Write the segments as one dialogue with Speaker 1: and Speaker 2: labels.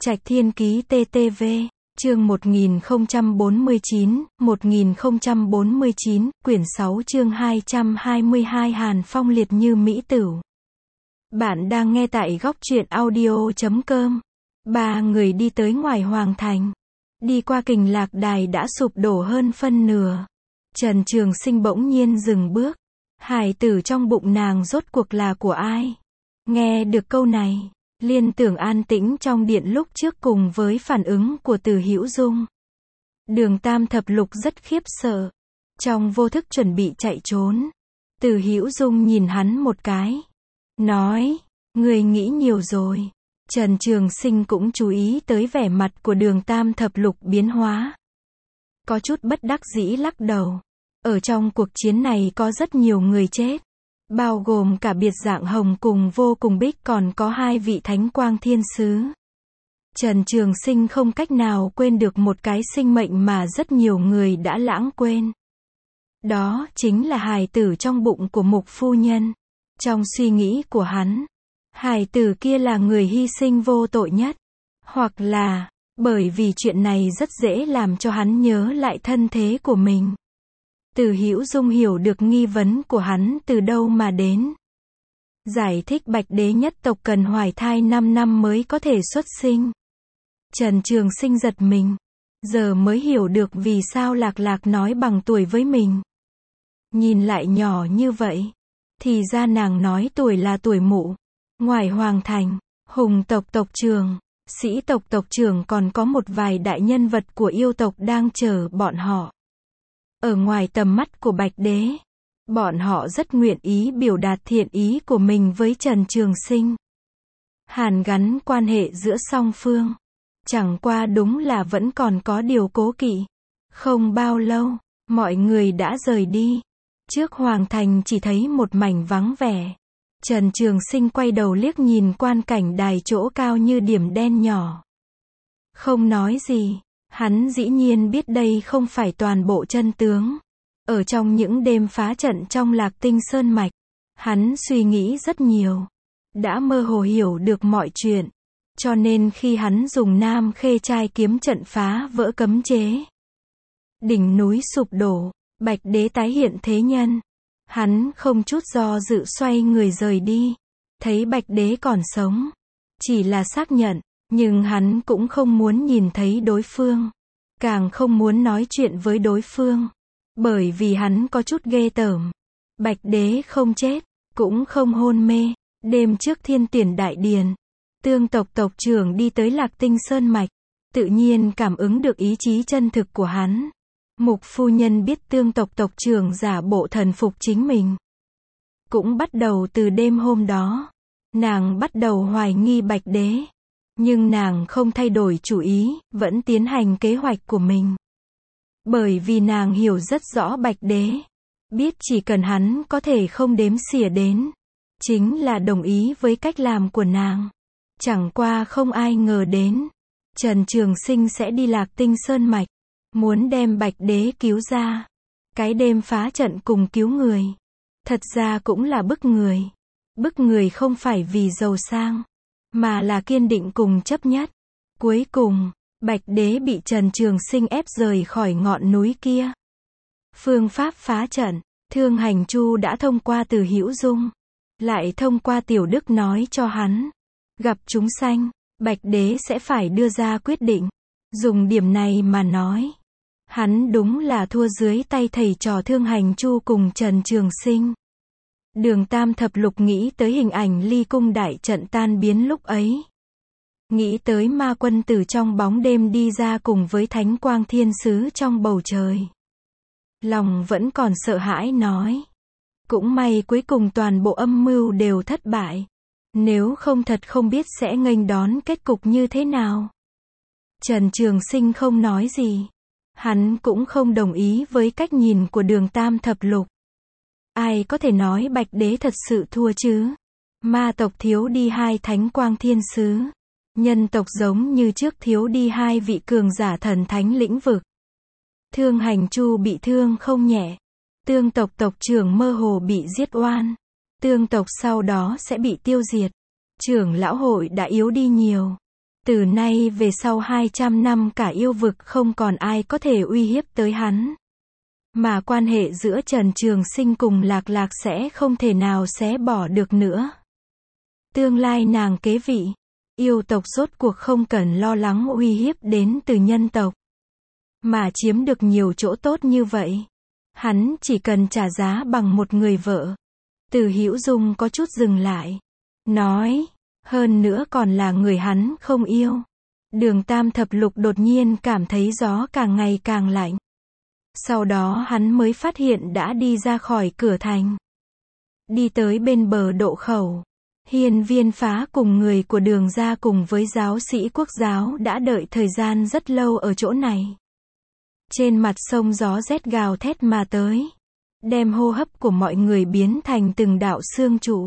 Speaker 1: Trạch Thiên Ký TTV, chương 1049, quyển 6 chương 222 Hàn Phong liệt như mỹ tửu. Bạn đang nghe tại góc truyện audio.com. Ba người đi tới ngoài Hoàng Thành. Đi qua Kình Lạc Đài đã sụp đổ hơn phân nửa. Trần Trường Sinh bỗng nhiên dừng bước. Hải tử trong bụng nàng rốt cuộc là của ai? Nghe được câu này, Liên Tưởng an tĩnh trong điện lúc trước cùng với phản ứng của Từ Hữu Dung. Đường Tam Thập Lục rất khiếp sợ. Trong vô thức chuẩn bị chạy trốn. Từ Hữu Dung nhìn hắn một cái. Nói, người nghĩ nhiều rồi. Trần Trường Sinh cũng chú ý tới vẻ mặt của Đường Tam Thập Lục biến hóa. Có chút bất đắc dĩ lắc đầu. Ở trong cuộc chiến này có rất nhiều người chết. Bao gồm cả Biệt Dạng Hồng cùng Vô Cùng Bích, còn có 2 vị Thánh Quang Thiên Sứ. Trần Trường Sinh không cách nào quên được một cái sinh mệnh mà rất nhiều người đã lãng quên. Đó chính là hài tử trong bụng của Mục phu nhân. Trong suy nghĩ của hắn, hài tử kia là người hy sinh vô tội nhất. Hoặc là, bởi vì chuyện này rất dễ làm cho hắn nhớ lại thân thế của mình. Từ Hữu Dung hiểu được nghi vấn của hắn từ đâu mà đến. Giải thích Bạch Đế nhất tộc cần hoài thai 5 năm mới có thể xuất sinh. Trần Trường Sinh giật mình. Giờ mới hiểu được vì sao Lạc Lạc nói bằng tuổi với mình. Nhìn lại nhỏ như vậy. Thì ra nàng nói tuổi là tuổi mụ. Ngoài Hoàng Thành, Hùng tộc tộc trưởng, Sĩ tộc tộc trưởng còn có một vài đại nhân vật của yêu tộc đang chờ bọn họ. Ở ngoài tầm mắt của Bạch Đế, bọn họ rất nguyện ý biểu đạt thiện ý của mình với Trần Trường Sinh. Hàn gắn quan hệ giữa song phương. Chẳng qua đúng là vẫn còn có điều cố kỵ. Không bao lâu, mọi người đã rời đi. Trước Hoàng Thành chỉ thấy một mảnh vắng vẻ. Trần Trường Sinh quay đầu liếc nhìn quan cảnh đài chỗ cao như điểm đen nhỏ. Không nói gì. Hắn dĩ nhiên biết đây không phải toàn bộ chân tướng. Ở trong những đêm phá trận trong Lạc Tinh Sơn Mạch, hắn suy nghĩ rất nhiều. Đã mơ hồ hiểu được mọi chuyện. Cho nên khi hắn dùng Nam Khê Trai kiếm trận phá vỡ cấm chế, đỉnh núi sụp đổ, Bạch Đế tái hiện thế nhân. Hắn không chút do dự xoay người rời đi. Thấy Bạch Đế còn sống, chỉ là xác nhận. Nhưng hắn cũng không muốn nhìn thấy đối phương. Càng không muốn nói chuyện với đối phương. Bởi vì hắn có chút ghê tởm. Bạch Đế không chết, cũng không hôn mê. Đêm trước Thiên Tuyển Đại Điền, Tương tộc tộc trưởng đi tới Lạc Tinh Sơn Mạch. Tự nhiên cảm ứng được ý chí chân thực của hắn. Mục phu nhân biết Tương tộc tộc trưởng giả bộ thần phục chính mình. Cũng bắt đầu từ đêm hôm đó, nàng bắt đầu hoài nghi Bạch Đế. Nhưng nàng không thay đổi chủ ý, vẫn tiến hành kế hoạch của mình. Bởi vì nàng hiểu rất rõ Bạch Đế. Biết chỉ cần hắn có thể không đếm xỉa đến, chính là đồng ý với cách làm của nàng. Chẳng qua không ai ngờ đến, Trần Trường Sinh sẽ đi Lạc Tinh Sơn Mạch, muốn đem Bạch Đế cứu ra. Cái đêm phá trận cùng cứu người, thật ra cũng là bức người. Bức người không phải vì giàu sang, mà là kiên định cùng chấp nhất. Cuối cùng, Bạch Đế bị Trần Trường Sinh ép rời khỏi ngọn núi kia. Phương pháp phá trận, Thương Hành Chu đã thông qua Từ Hữu Dung, lại thông qua Tiểu Đức nói cho hắn. Gặp chúng sanh, Bạch Đế sẽ phải đưa ra quyết định. Dùng điểm này mà nói, hắn đúng là thua dưới tay thầy trò Thương Hành Chu cùng Trần Trường Sinh. Đường Tam Thập Lục nghĩ tới hình ảnh Ly Cung đại trận tan biến lúc ấy. Nghĩ tới ma quân từ trong bóng đêm đi ra cùng với Thánh Quang Thiên Sứ trong bầu trời. Lòng vẫn còn sợ hãi nói. Cũng may cuối cùng toàn bộ âm mưu đều thất bại. Nếu không thật không biết sẽ nghênh đón kết cục như thế nào. Trần Trường Sinh không nói gì. Hắn cũng không đồng ý với cách nhìn của Đường Tam Thập Lục. Ai có thể nói Bạch Đế thật sự thua chứ? Ma tộc thiếu đi 2 Thánh Quang Thiên Sứ. Nhân tộc giống như trước thiếu đi 2 vị cường giả thần thánh lĩnh vực. Thương Hành Chu bị thương không nhẹ. Tương tộc tộc trưởng mơ hồ bị giết oan. Tương tộc sau đó sẽ bị tiêu diệt. Trưởng lão hội đã yếu đi nhiều. Từ nay về sau 200 năm cả yêu vực không còn ai có thể uy hiếp tới hắn. Mà quan hệ giữa Trần Trường Sinh cùng Lạc Lạc sẽ không thể nào xé bỏ được nữa. Tương lai nàng kế vị, yêu tộc rốt cuộc không cần lo lắng uy hiếp đến từ nhân tộc. Mà chiếm được nhiều chỗ tốt như vậy. Hắn chỉ cần trả giá bằng một người vợ. Từ Hữu Dung có chút dừng lại. Nói, hơn nữa còn là người hắn không yêu. Đường Tam Thập Lục đột nhiên cảm thấy gió càng ngày càng lạnh. Sau đó hắn mới phát hiện đã đi ra khỏi cửa thành. Đi tới bên bờ độ khẩu. Hiên Viên Phá cùng người của Đường gia cùng với giáo sĩ Quốc giáo đã đợi thời gian rất lâu ở chỗ này. Trên mặt sông gió rét gào thét mà tới. Đem hô hấp của mọi người biến thành từng đạo sương trụ.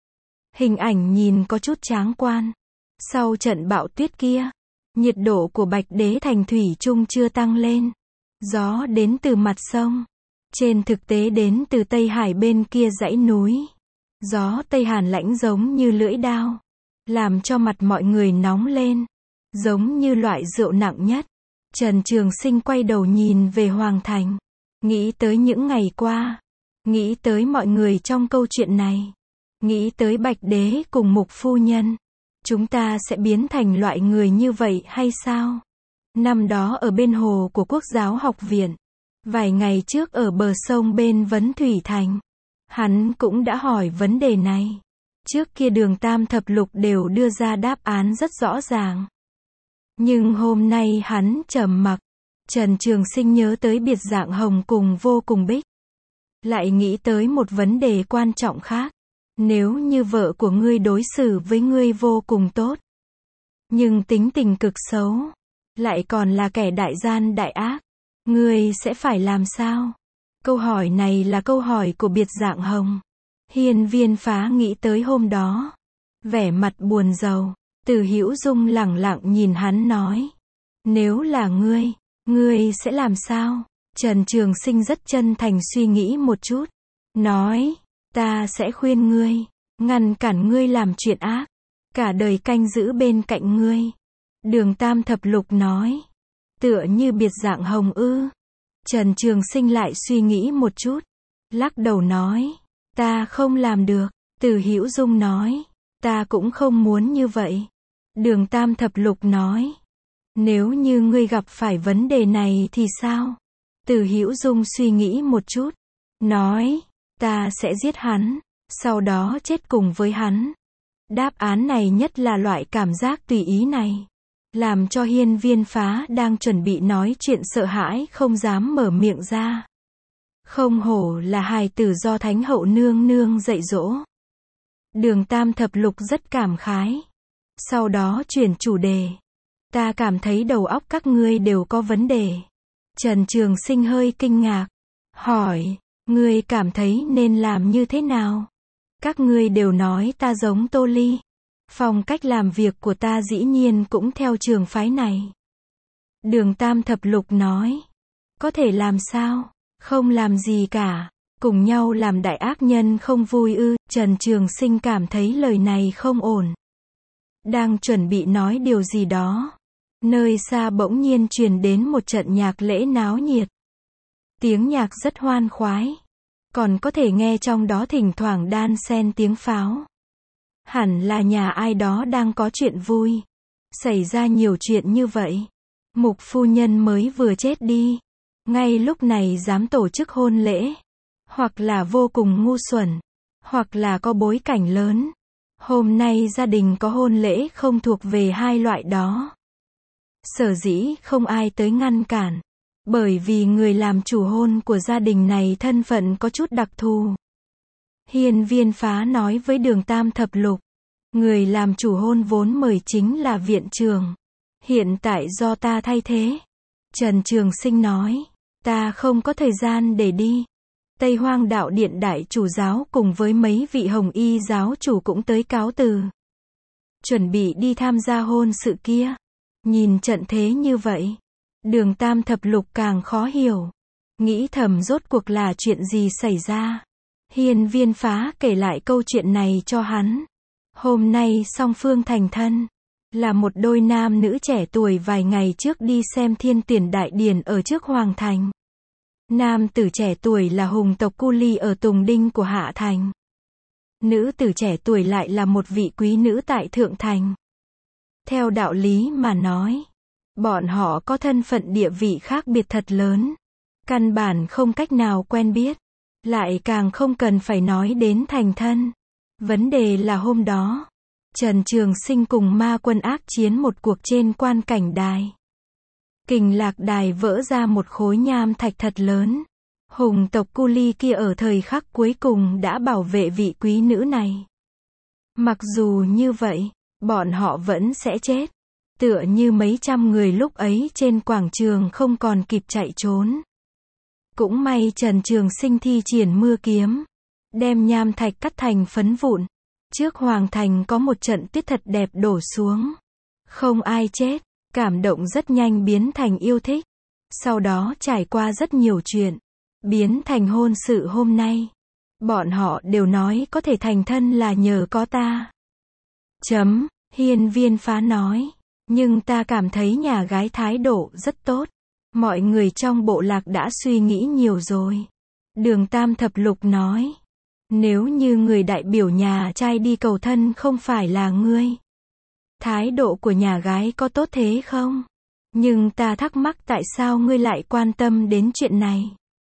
Speaker 1: Hình ảnh nhìn có chút tráng quan. Sau trận bão tuyết kia, nhiệt độ của Bạch Đế Thành thủy chung chưa tăng lên. Gió đến từ mặt sông. Trên thực tế đến từ Tây Hải bên kia dãy núi. Gió Tây Hàn lãnh giống như lưỡi dao. Làm cho mặt mọi người nóng lên. Giống như loại rượu nặng nhất. Trần Trường Sinh quay đầu nhìn về Hoàng Thành. Nghĩ tới những ngày qua. Nghĩ tới mọi người trong câu chuyện này. Nghĩ tới Bạch Đế cùng Mục Phu Nhân. Chúng ta sẽ biến thành loại người như vậy hay sao? Năm đó ở bên hồ của Quốc giáo học viện. Vài ngày trước ở bờ sông bên Vấn Thủy Thành. Hắn cũng đã hỏi vấn đề này. Trước kia Đường Tam Thập Lục đều đưa ra đáp án rất rõ ràng. Nhưng hôm nay hắn trầm mặc. Trần Trường Sinh nhớ tới Biệt Dạng Hồng cùng Vô Cùng Bích. Lại nghĩ tới một vấn đề quan trọng khác. Nếu như vợ của ngươi đối xử với ngươi vô cùng tốt. Nhưng tính tình cực xấu. Lại còn là kẻ đại gian đại ác. Ngươi sẽ phải làm sao? Câu hỏi này là câu hỏi của Biệt Dạng Hồng. Hiên Viên Phá nghĩ tới hôm đó. Vẻ mặt buồn rầu. Từ Hữu Dung lẳng lặng nhìn hắn nói. Nếu là ngươi sẽ làm sao? Trần Trường Sinh rất chân thành suy nghĩ một chút. Nói, ta sẽ khuyên ngươi. Ngăn cản ngươi làm chuyện ác. Cả đời canh giữ bên cạnh ngươi. Đường Tam Thập Lục nói. Tựa như Biệt Dạng Hồng ư? Trần Trường Sinh lại suy nghĩ một chút. Lắc đầu nói. Ta không làm được. Từ Hữu Dung nói. Ta cũng không muốn như vậy. Đường Tam Thập Lục nói. Nếu như ngươi gặp phải vấn đề này thì sao? Từ Hữu Dung suy nghĩ một chút. Nói. Ta sẽ giết hắn. Sau đó chết cùng với hắn. Đáp án này nhất là loại cảm giác tùy ý này. Làm cho Hiên Viên Phá đang chuẩn bị nói chuyện sợ hãi không dám mở miệng ra. Không hổ là hài tử do Thánh Hậu nương nương dạy dỗ. Đường Tam Thập Lục rất cảm khái. Sau đó chuyển chủ đề. Ta cảm thấy đầu óc các ngươi đều có vấn đề. Trần Trường Sinh hơi kinh ngạc. Hỏi, ngươi cảm thấy nên làm như thế nào? Các ngươi đều nói ta giống Tô Ly. Phong cách làm việc của ta dĩ nhiên cũng theo trường phái này. Đường Tam Thập Lục nói. Có thể làm sao? Không làm gì cả. Cùng nhau làm đại ác nhân không vui ư? Trần Trường Sinh cảm thấy lời này không ổn. Đang chuẩn bị nói điều gì đó. Nơi xa bỗng nhiên truyền đến một trận nhạc lễ náo nhiệt. Tiếng nhạc rất hoan khoái. Còn có thể nghe trong đó thỉnh thoảng đan xen tiếng pháo. Hẳn là nhà ai đó đang có chuyện vui. Xảy ra nhiều chuyện như vậy. Mục Phu Nhân mới vừa chết đi. Ngay lúc này dám tổ chức hôn lễ. Hoặc là vô cùng ngu xuẩn. Hoặc là có bối cảnh lớn. Hôm nay gia đình có hôn lễ không thuộc về hai loại đó. Sở dĩ không ai tới ngăn cản. Bởi vì người làm chủ hôn của gia đình này thân phận có chút đặc thù. Hiên Viên Phá nói với Đường Tam Thập Lục. Người làm chủ hôn vốn mời chính là viện trưởng. Hiện tại do ta thay thế. Trần Trường Sinh nói. Ta không có thời gian để đi. Tây Hoang Đạo Điện đại chủ giáo cùng với mấy vị Hồng Y giáo chủ cũng tới cáo từ. Chuẩn bị đi tham gia hôn sự kia. Nhìn trận thế như vậy. Đường Tam Thập Lục càng khó hiểu. Nghĩ thầm rốt cuộc là chuyện gì xảy ra. Hiên Viên Phá kể lại câu chuyện này cho hắn. Hôm nay song phương thành thân. Là một đôi nam nữ trẻ tuổi vài ngày trước đi xem Thiên Tuyển Đại Điển ở trước Hoàng Thành. Nam tử trẻ tuổi là hùng tộc Cu Ly ở Tùng Đinh của Hạ Thành. Nữ tử trẻ tuổi lại là một vị quý nữ tại Thượng Thành. Theo đạo lý mà nói, bọn họ có thân phận địa vị khác biệt thật lớn. Căn bản không cách nào quen biết. Lại càng không cần phải nói đến thành thân. Vấn đề là hôm đó, Trần Trường Sinh cùng ma quân ác chiến một cuộc trên quan cảnh đài. Kình Lạc Đài vỡ ra một khối nham thạch thật lớn. Hùng tộc Cu Ly kia ở thời khắc cuối cùng đã bảo vệ vị quý nữ này. Mặc dù như vậy, bọn họ vẫn sẽ chết. Tựa như mấy trăm người lúc ấy trên quảng trường không còn kịp chạy trốn. Cũng may Trần Trường Sinh thi triển mưa kiếm, đem nham thạch cắt thành phấn vụn. Trước Hoàng Thành có một trận tuyết thật đẹp đổ xuống. Không ai chết, cảm động rất nhanh biến thành yêu thích. Sau đó trải qua rất nhiều chuyện, biến thành hôn sự hôm nay. Bọn họ đều nói có thể thành thân là nhờ có ta. Hiên Viên Phá nói. Nhưng ta cảm thấy nhà gái thái độ rất tốt. Mọi người trong bộ lạc đã suy nghĩ nhiều rồi. Đường Tam Thập Lục nói. Nếu như người đại biểu nhà trai đi cầu thân không phải là ngươi, thái độ của nhà gái có tốt thế không? Nhưng ta thắc mắc tại sao ngươi lại quan tâm đến chuyện này.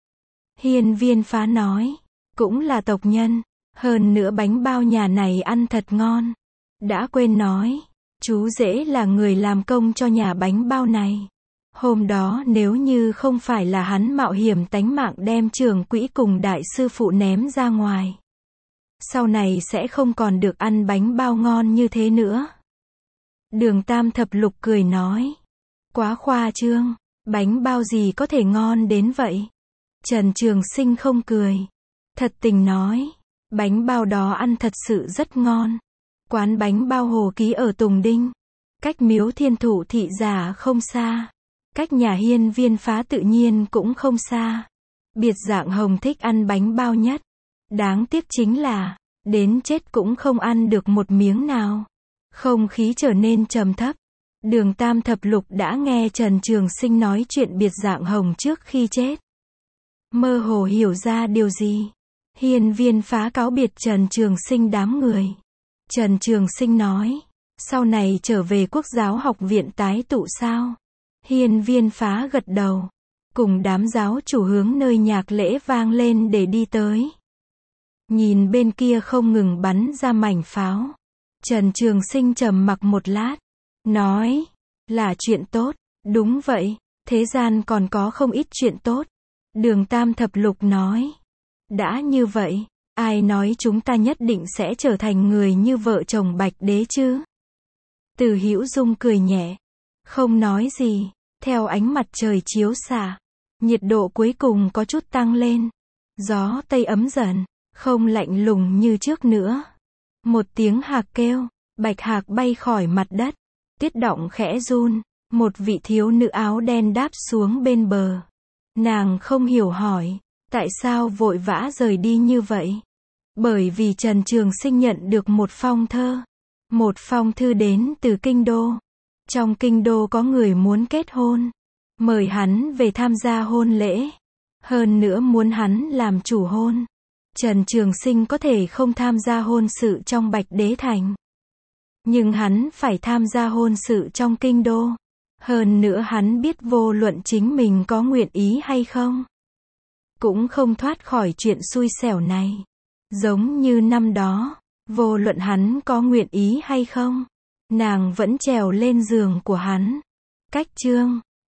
Speaker 1: Hiên Viên Phá nói. Cũng là tộc nhân. Hơn nữa bánh bao nhà này ăn thật ngon. Đã quên nói. Chú rể là người làm công cho nhà bánh bao này. Hôm đó nếu như không phải là hắn mạo hiểm tánh mạng đem trưởng quỹ cùng đại sư phụ ném ra ngoài, sau này sẽ không còn được ăn bánh bao ngon như thế nữa. Đường Tam Thập Lục cười nói. Quá khoa trương, bánh bao gì có thể ngon đến vậy? Trần Trường Sinh không cười. Thật tình nói, bánh bao đó ăn thật sự rất ngon. Quán bánh bao Hồ Ký ở Tùng Đinh, cách miếu Thiên Thủ thị giả không xa. Cách nhà Hiên Viên Phá tự nhiên cũng không xa. Biệt Dạng Hồng thích ăn bánh bao nhất. Đáng tiếc chính là, đến chết cũng không ăn được một miếng nào. Không khí trở nên trầm thấp. Đường Tam Thập Lục đã nghe Trần Trường Sinh nói chuyện Biệt Dạng Hồng trước khi chết. Mơ hồ hiểu ra điều gì. Hiên Viên Phá cáo biệt Trần Trường Sinh đám người. Trần Trường Sinh nói. Sau này trở về Quốc giáo học viện tái tụ sao? Hiên Viên Phá gật đầu. Cùng đám giáo chủ hướng nơi nhạc lễ vang lên để đi tới. Nhìn bên kia không ngừng bắn ra mảnh pháo. Trần Trường Sinh trầm mặc một lát. Nói. Là chuyện tốt. Đúng vậy. Thế gian còn có không ít chuyện tốt. Đường Tam Thập Lục nói. Đã như vậy, ai nói chúng ta nhất định sẽ trở thành người như vợ chồng Bạch Đế chứ? Từ Hữu Dung cười nhẹ. Không nói gì. Theo ánh mặt trời chiếu xạ, nhiệt độ cuối cùng có chút tăng lên. Gió Tây ấm dần, không lạnh lùng như trước nữa. Một tiếng hạc kêu, bạch hạc bay khỏi mặt đất. Tuyết động khẽ run, một vị thiếu nữ áo đen đáp xuống bên bờ. Nàng không hiểu hỏi, tại sao vội vã rời đi như vậy? Bởi vì Trần Trường Sinh nhận được một phong thơ. Một phong thư đến từ kinh đô. Trong kinh đô có người muốn kết hôn. Mời hắn về tham gia hôn lễ. Hơn nữa muốn hắn làm chủ hôn. Trần Trường Sinh có thể không tham gia hôn sự trong Bạch Đế Thành. Nhưng hắn phải tham gia hôn sự trong kinh đô. Hơn nữa hắn biết vô luận chính mình có nguyện ý hay không, cũng không thoát khỏi chuyện xui xẻo này. Giống như năm đó, vô luận hắn có nguyện ý hay không, nàng vẫn trèo lên giường của hắn. Cách chương